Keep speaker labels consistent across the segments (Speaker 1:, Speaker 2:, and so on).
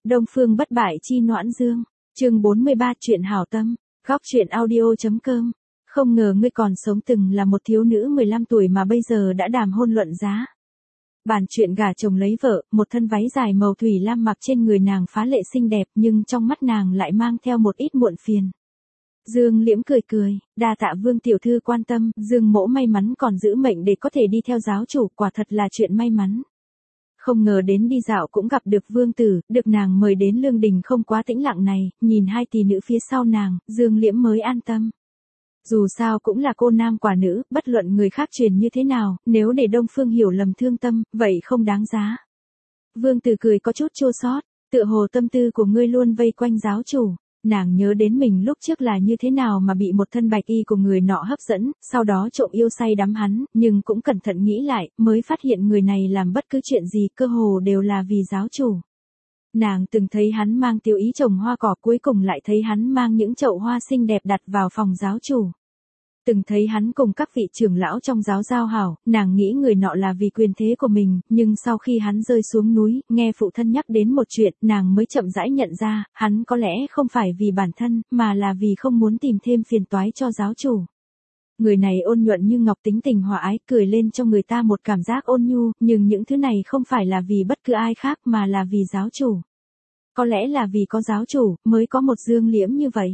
Speaker 1: Đông Phương bất bại chi Noãn Dương, chương 43 truyện hảo tâm, góc truyện audio.com. Không ngờ ngươi còn sống từng là một thiếu nữ 15 tuổi mà bây giờ đã đàm hôn luận giá. Bản truyện gả chồng lấy vợ, một thân váy dài màu thủy lam mặc trên người nàng phá lệ xinh đẹp nhưng trong mắt nàng lại mang theo một ít muộn phiền. Dương Liễm cười cười, đa tạ Vương tiểu thư quan tâm, Dương mỗ may mắn còn giữ mệnh để có thể đi theo giáo chủ, quả thật là chuyện may mắn. Không ngờ đến đi dạo cũng gặp được Vương tử, được nàng mời đến lương đình không quá tĩnh lặng này, nhìn hai tỷ nữ phía sau nàng, Dương Liễm mới an tâm. Dù sao cũng là cô nam quả nữ, bất luận người khác truyền như thế nào, nếu để Đông Phương hiểu lầm thương tâm, vậy không đáng giá. Vương tử cười có chút chua xót, tựa hồ tâm tư của ngươi luôn vây quanh giáo chủ. Nàng nhớ đến mình lúc trước là như thế nào mà bị một thân bạch y của người nọ hấp dẫn, sau đó trộm yêu say đắm hắn, nhưng cũng cẩn thận nghĩ lại, mới phát hiện người này làm bất cứ chuyện gì cơ hồ đều là vì giáo chủ. Nàng từng thấy hắn mang tiêu ý trồng hoa cỏ, cuối cùng lại thấy hắn mang những chậu hoa xinh đẹp đặt vào phòng giáo chủ. Từng thấy hắn cùng các vị trưởng lão trong giáo giao hảo, nàng nghĩ người nọ là vì quyền thế của mình, nhưng sau khi hắn rơi xuống núi, nghe phụ thân nhắc đến một chuyện, nàng mới chậm rãi nhận ra, hắn có lẽ không phải vì bản thân, mà là vì không muốn tìm thêm phiền toái cho giáo chủ. Người này ôn nhuận như ngọc, tính tình hòa ái, cười lên cho người ta một cảm giác ôn nhu, nhưng những thứ này không phải là vì bất cứ ai khác mà là vì giáo chủ. Có lẽ là vì có giáo chủ, mới có một Dương Liễm như vậy.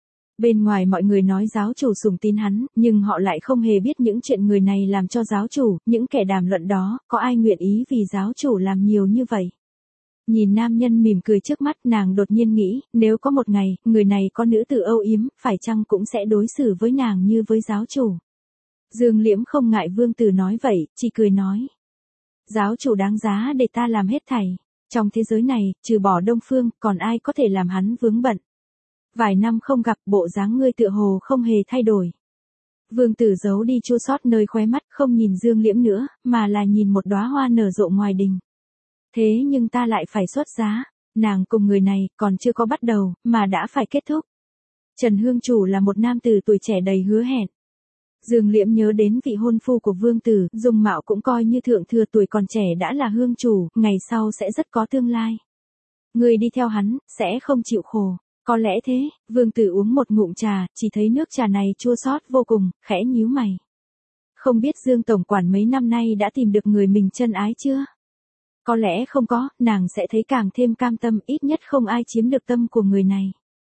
Speaker 1: Bên ngoài mọi người nói giáo chủ sủng tín hắn, nhưng họ lại không hề biết những chuyện người này làm cho giáo chủ, những kẻ đàm luận đó, có ai nguyện ý vì giáo chủ làm nhiều như vậy. Nhìn nam nhân mỉm cười trước mắt, nàng đột nhiên nghĩ, nếu có một ngày, người này có nữ tử âu yếm, phải chăng cũng sẽ đối xử với nàng như với giáo chủ. Dương Liễm không ngại Vương tử nói vậy, chỉ cười nói. Giáo chủ đáng giá để ta làm hết thảy. Trong thế giới này, trừ bỏ Đông Phương, còn ai có thể làm hắn vướng bận. Vài năm không gặp, bộ dáng ngươi tựa hồ không hề thay đổi. Vương tử giấu đi chua xót nơi khóe mắt, không nhìn Dương Liễm nữa, mà là nhìn một đóa hoa nở rộ ngoài đình. Thế nhưng ta lại phải xuất giá, nàng cùng người này còn chưa có bắt đầu, mà đã phải kết thúc. Trần Hương Chủ là một nam tử tuổi trẻ đầy hứa hẹn. Dương Liễm nhớ đến vị hôn phu của Vương tử, dung mạo cũng coi như thượng thừa, tuổi còn trẻ đã là Hương Chủ, ngày sau sẽ rất có tương lai. Người đi theo hắn, sẽ không chịu khổ. Có lẽ thế, Vương tử uống một ngụm trà, chỉ thấy nước trà này chua xót vô cùng, khẽ nhíu mày. Không biết Dương tổng quản mấy năm nay đã tìm được người mình chân ái chưa? Có lẽ không có, nàng sẽ thấy càng thêm cam tâm, ít nhất không ai chiếm được tâm của người này.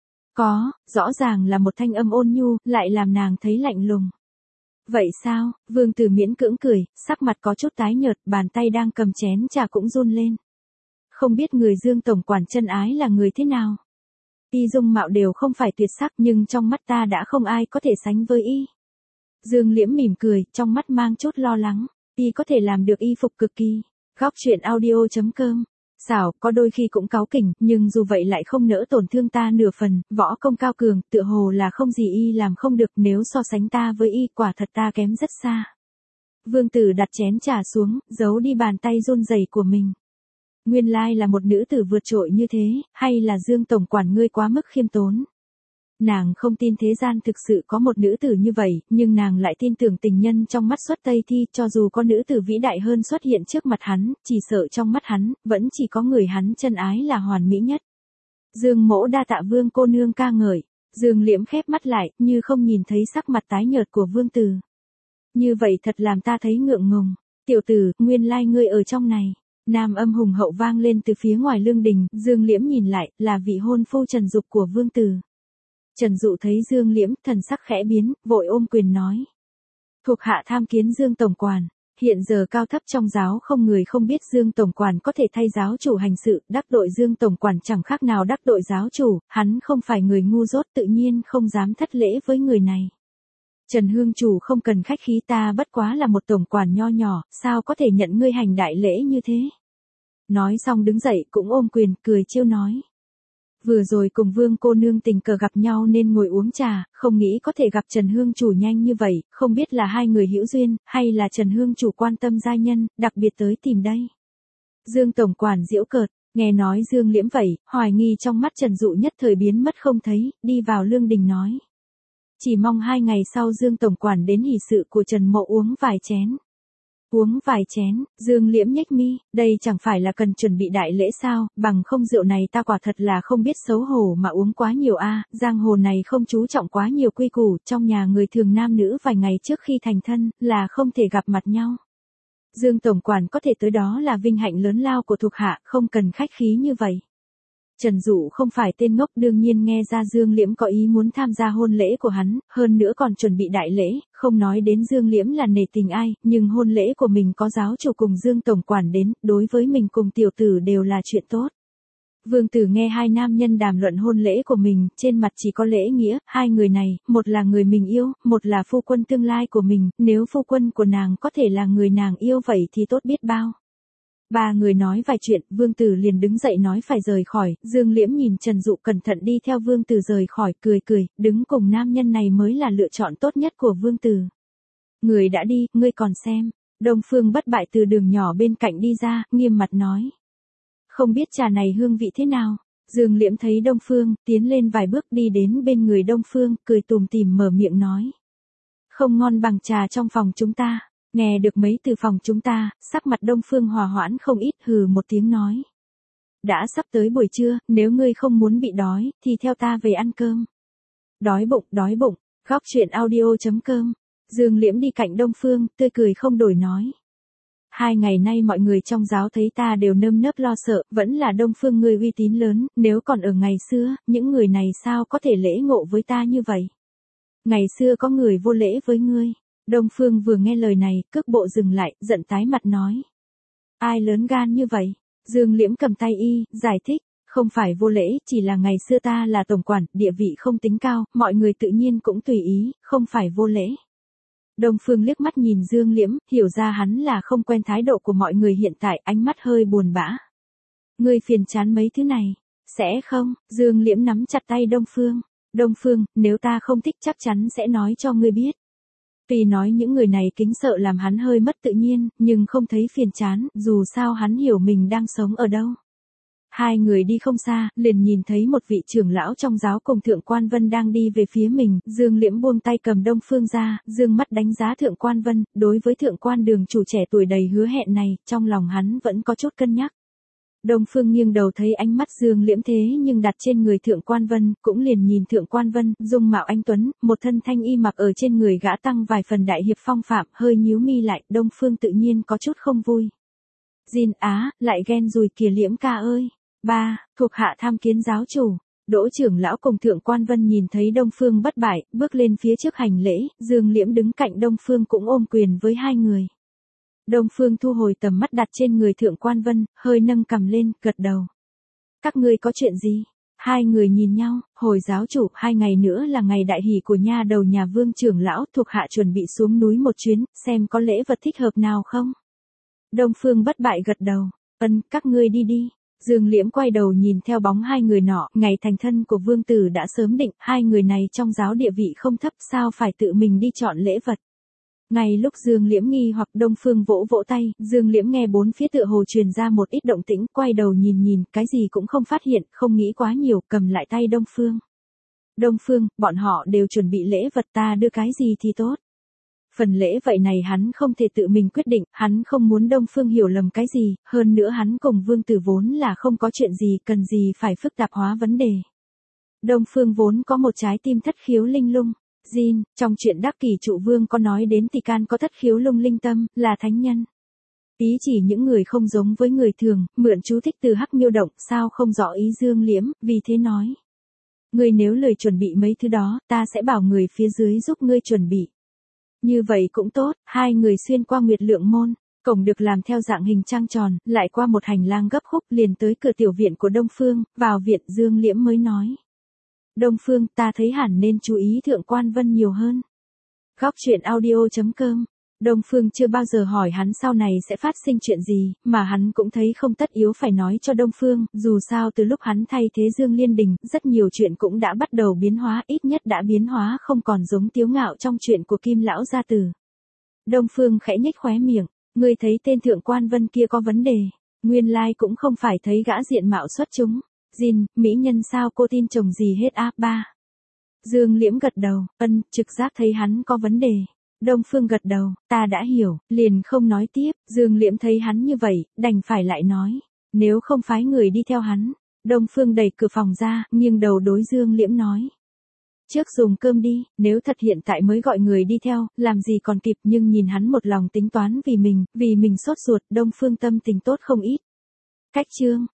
Speaker 1: Có, rõ ràng là một thanh âm ôn nhu, lại làm nàng thấy lạnh lùng. Vậy sao? Vương tử miễn cưỡng cười, sắc mặt có chút tái nhợt, bàn tay đang cầm chén trà cũng run lên. Không biết người Dương tổng quản chân ái là người thế nào? Y dung mạo đều không phải tuyệt sắc, nhưng trong mắt ta đã không ai có thể sánh với y. Dương Liễm mỉm cười, trong mắt mang chút lo lắng. Y có thể làm được y phục cực kỳ. Góc truyện audio.com. Xảo, có đôi khi cũng cáu kỉnh, nhưng dù vậy lại không nỡ tổn thương ta nửa phần, võ công cao cường, tựa hồ là không gì y làm không được, nếu so sánh ta với y, quả thật ta kém rất xa. Vương tử đặt chén trà xuống, giấu đi bàn tay run rẩy của mình. Nguyên lai là một nữ tử vượt trội như thế, hay là Dương tổng quản ngươi quá mức khiêm tốn. Nàng không tin thế gian thực sự có một nữ tử như vậy, nhưng nàng lại tin tưởng tình nhân trong mắt Xuất Tây Thi, cho dù có nữ tử vĩ đại hơn xuất hiện trước mặt hắn, chỉ sợ trong mắt hắn, vẫn chỉ có người hắn chân ái là hoàn mỹ nhất. Dương mỗ đa tạ Vương cô nương ca ngợi. Dương Liễm khép mắt lại, như không nhìn thấy sắc mặt tái nhợt của Vương tử. Như vậy thật làm ta thấy ngượng ngùng. Tiểu tử, nguyên lai ngươi ở trong này. Nam âm hùng hậu vang lên từ phía ngoài lương đình, Dương Liễm nhìn lại, là vị hôn phu Trần Dục của Vương tử. Trần Dụ thấy Dương Liễm, thần sắc khẽ biến, vội ôm quyền nói. Thuộc hạ tham kiến Dương tổng quản, hiện giờ cao thấp trong giáo không người không biết Dương tổng quản có thể thay giáo chủ hành sự, đắc tội Dương tổng quản chẳng khác nào đắc tội giáo chủ, hắn không phải người ngu dốt, tự nhiên không dám thất lễ với người này. Trần Hương Chủ không cần khách khí, ta bất quá là một tổng quản nho nhỏ, sao có thể nhận ngươi hành đại lễ như thế. Nói xong đứng dậy cũng ôm quyền, cười trêu nói. Vừa rồi cùng Vương cô nương tình cờ gặp nhau nên ngồi uống trà, không nghĩ có thể gặp Trần Hương Chủ nhanh như vậy, không biết là hai người hữu duyên, hay là Trần Hương Chủ quan tâm giai nhân, đặc biệt tới tìm đây. Dương tổng quản giễu cợt, nghe nói Dương Liễm vậy, hoài nghi trong mắt Trần Dụ nhất thời biến mất không thấy, đi vào lương đình nói. Chỉ mong 2 ngày sau Dương tổng quản đến hỷ sự của Trần mộ uống vài chén. Uống vài chén, Dương Liễm nhếch mi, đây chẳng phải là cần chuẩn bị đại lễ sao, bằng không rượu này ta quả thật là không biết xấu hổ mà uống quá nhiều giang hồ này không chú trọng quá nhiều quy củ, trong nhà người thường nam nữ vài ngày trước khi thành thân, là không thể gặp mặt nhau. Dương tổng quản có thể tới đó là vinh hạnh lớn lao của thuộc hạ, không cần khách khí như vậy. Trần Dụ không phải tên ngốc, đương nhiên nghe ra Dương Liễm có ý muốn tham gia hôn lễ của hắn, hơn nữa còn chuẩn bị đại lễ, không nói đến Dương Liễm là nể tình ai, nhưng hôn lễ của mình có giáo chủ cùng Dương tổng quản đến, đối với mình cùng tiểu tử đều là chuyện tốt. Vương Tử nghe hai nam nhân đàm luận hôn lễ của mình, trên mặt chỉ có lễ nghĩa, hai người này, một là người mình yêu, một là phu quân tương lai của mình, nếu phu quân của nàng có thể là người nàng yêu vậy thì tốt biết bao. Ba người nói vài chuyện, Vương Tử liền đứng dậy nói phải rời khỏi, Dương Liễm nhìn Trần Dụ cẩn thận đi theo Vương Tử rời khỏi, cười, đứng cùng nam nhân này mới là lựa chọn tốt nhất của Vương Tử. Người đã đi, ngươi còn xem. Đông Phương Bất Bại từ đường nhỏ bên cạnh đi ra, nghiêm mặt nói. Không biết trà này hương vị thế nào? Dương Liễm thấy Đông Phương, tiến lên vài bước đi đến bên người Đông Phương, cười tủm tỉm mở miệng nói. Không ngon bằng trà trong phòng chúng ta. Nghe được mấy từ phòng chúng ta, sắc mặt Đông Phương hòa hoãn không ít, hừ một tiếng nói. Đã sắp tới buổi trưa, nếu ngươi không muốn bị đói, thì theo ta về ăn cơm. Đói bụng, góc truyện audio.com. Dương Liễm đi cạnh Đông Phương, tươi cười không đổi nói. 2 ngày nay mọi người trong giáo thấy ta đều nơm nớp lo sợ, vẫn là Đông Phương ngươi uy tín lớn, nếu còn ở ngày xưa, những người này sao có thể lễ ngộ với ta như vậy? Ngày xưa có người vô lễ với ngươi. Đông Phương vừa nghe lời này, cước bộ dừng lại, giận tái mặt nói. Ai lớn gan như vậy? Dương Liễm cầm tay giải thích, không phải vô lễ, chỉ là ngày xưa ta là tổng quản, địa vị không tính cao, mọi người tự nhiên cũng tùy ý, không phải vô lễ. Đông Phương liếc mắt nhìn Dương Liễm, hiểu ra hắn là không quen thái độ của mọi người hiện tại, ánh mắt hơi buồn bã. Ngươi phiền chán mấy thứ này, sẽ không? Dương Liễm nắm chặt tay Đông Phương. Đông Phương, nếu ta không thích chắc chắn sẽ nói cho ngươi biết. Tuy nói những người này kính sợ làm hắn hơi mất tự nhiên, nhưng không thấy phiền chán, dù sao hắn hiểu mình đang sống ở đâu. Hai người đi không xa, liền nhìn thấy một vị trưởng lão trong giáo cùng Thượng Quan Vân đang đi về phía mình, Dương Liễm buông tay cầm Đông Phương ra, dương mắt đánh giá Thượng Quan Vân, đối với Thượng Quan Đường chủ trẻ tuổi đầy hứa hẹn này, trong lòng hắn vẫn có chút cân nhắc. Đông Phương nghiêng đầu thấy ánh mắt Dương Liễm thế nhưng đặt trên người Thượng Quan Vân, cũng liền nhìn Thượng Quan Vân, dung mạo anh tuấn, một thân thanh y mặc ở trên người gã tăng vài phần đại hiệp phong phạm, hơi nhíu mi lại, Đông Phương tự nhiên có chút không vui. Jin lại ghen rồi kìa Liễm ca ơi. Thuộc hạ tham kiến giáo chủ. Đỗ trưởng lão cùng Thượng Quan Vân nhìn thấy Đông Phương Bất Bại, bước lên phía trước hành lễ, Dương Liễm đứng cạnh Đông Phương cũng ôm quyền với hai người. Đông Phương thu hồi tầm mắt đặt trên người Thượng Quan Vân, hơi nâng cằm lên, gật đầu. Các ngươi có chuyện gì? Hai người nhìn nhau, hồi giáo chủ, 2 ngày nữa là ngày đại hỷ của nha đầu nhà Vương trưởng lão, thuộc hạ chuẩn bị xuống núi một chuyến, xem có lễ vật thích hợp nào không? Đông Phương Bất Bại gật đầu, các ngươi đi đi. Dương Liễm quay đầu nhìn theo bóng hai người nọ, ngày thành thân của Vương tử đã sớm định, hai người này trong giáo địa vị không thấp, sao phải tự mình đi chọn lễ vật. Ngay lúc Dương Liễm nghi hoặc Đông Phương vỗ vỗ tay, Dương Liễm nghe bốn phía tựa hồ truyền ra một ít động tĩnh, quay đầu nhìn, cái gì cũng không phát hiện, không nghĩ quá nhiều, cầm lại tay Đông Phương. Đông Phương, bọn họ đều chuẩn bị lễ vật, ta đưa cái gì thì tốt. Phần lễ vậy này hắn không thể tự mình quyết định, hắn không muốn Đông Phương hiểu lầm cái gì, hơn nữa hắn cùng Vương Tử vốn là không có chuyện gì, cần gì phải phức tạp hóa vấn đề. Đông Phương vốn có một trái tim thất khiếu linh lung. Jin, trong chuyện Đắc Kỷ Trụ Vương có nói đến Tỳ Can có thất khiếu lung linh tâm, là thánh nhân. Ý chỉ những người không giống với người thường, mượn chú thích từ Hắc Miêu Động, sao không rõ ý Dương Liễm, vì thế nói. Ngươi nếu lười chuẩn bị mấy thứ đó, ta sẽ bảo người phía dưới giúp ngươi chuẩn bị. Như vậy cũng tốt, hai người xuyên qua Nguyệt Lượng Môn, cổng được làm theo dạng hình trăng tròn, lại qua một hành lang gấp khúc liền tới cửa tiểu viện của Đông Phương, vào viện Dương Liễm mới nói. Đông Phương, ta thấy hẳn nên chú ý Thượng Quan Vân nhiều hơn. Góc truyện audio.com. Đông Phương chưa bao giờ hỏi hắn sau này sẽ phát sinh chuyện gì, mà hắn cũng thấy không tất yếu phải nói cho Đông Phương, dù sao từ lúc hắn thay thế Dương Liên Đình, rất nhiều chuyện cũng đã bắt đầu biến hóa, ít nhất đã biến hóa không còn giống Tiếu Ngạo trong chuyện của Kim Lão gia tử. Đông Phương khẽ nhếch khóe miệng, ngươi thấy tên Thượng Quan Vân kia có vấn đề, nguyên lai cũng không phải thấy gã diện mạo xuất chúng. Jin, mỹ nhân sao cô tin chồng gì hết Dương Liễm gật đầu, trực giác thấy hắn có vấn đề. Đông Phương gật đầu, ta đã hiểu, liền không nói tiếp, Dương Liễm thấy hắn như vậy, đành phải lại nói, nếu không phái người đi theo hắn. Đông Phương đẩy cửa phòng ra, nghiêng đầu đối Dương Liễm nói. Trước dùng cơm đi, nếu thật hiện tại mới gọi người đi theo, làm gì còn kịp, nhưng nhìn hắn một lòng tính toán vì mình sốt ruột, Đông Phương tâm tình tốt không ít. Cách chương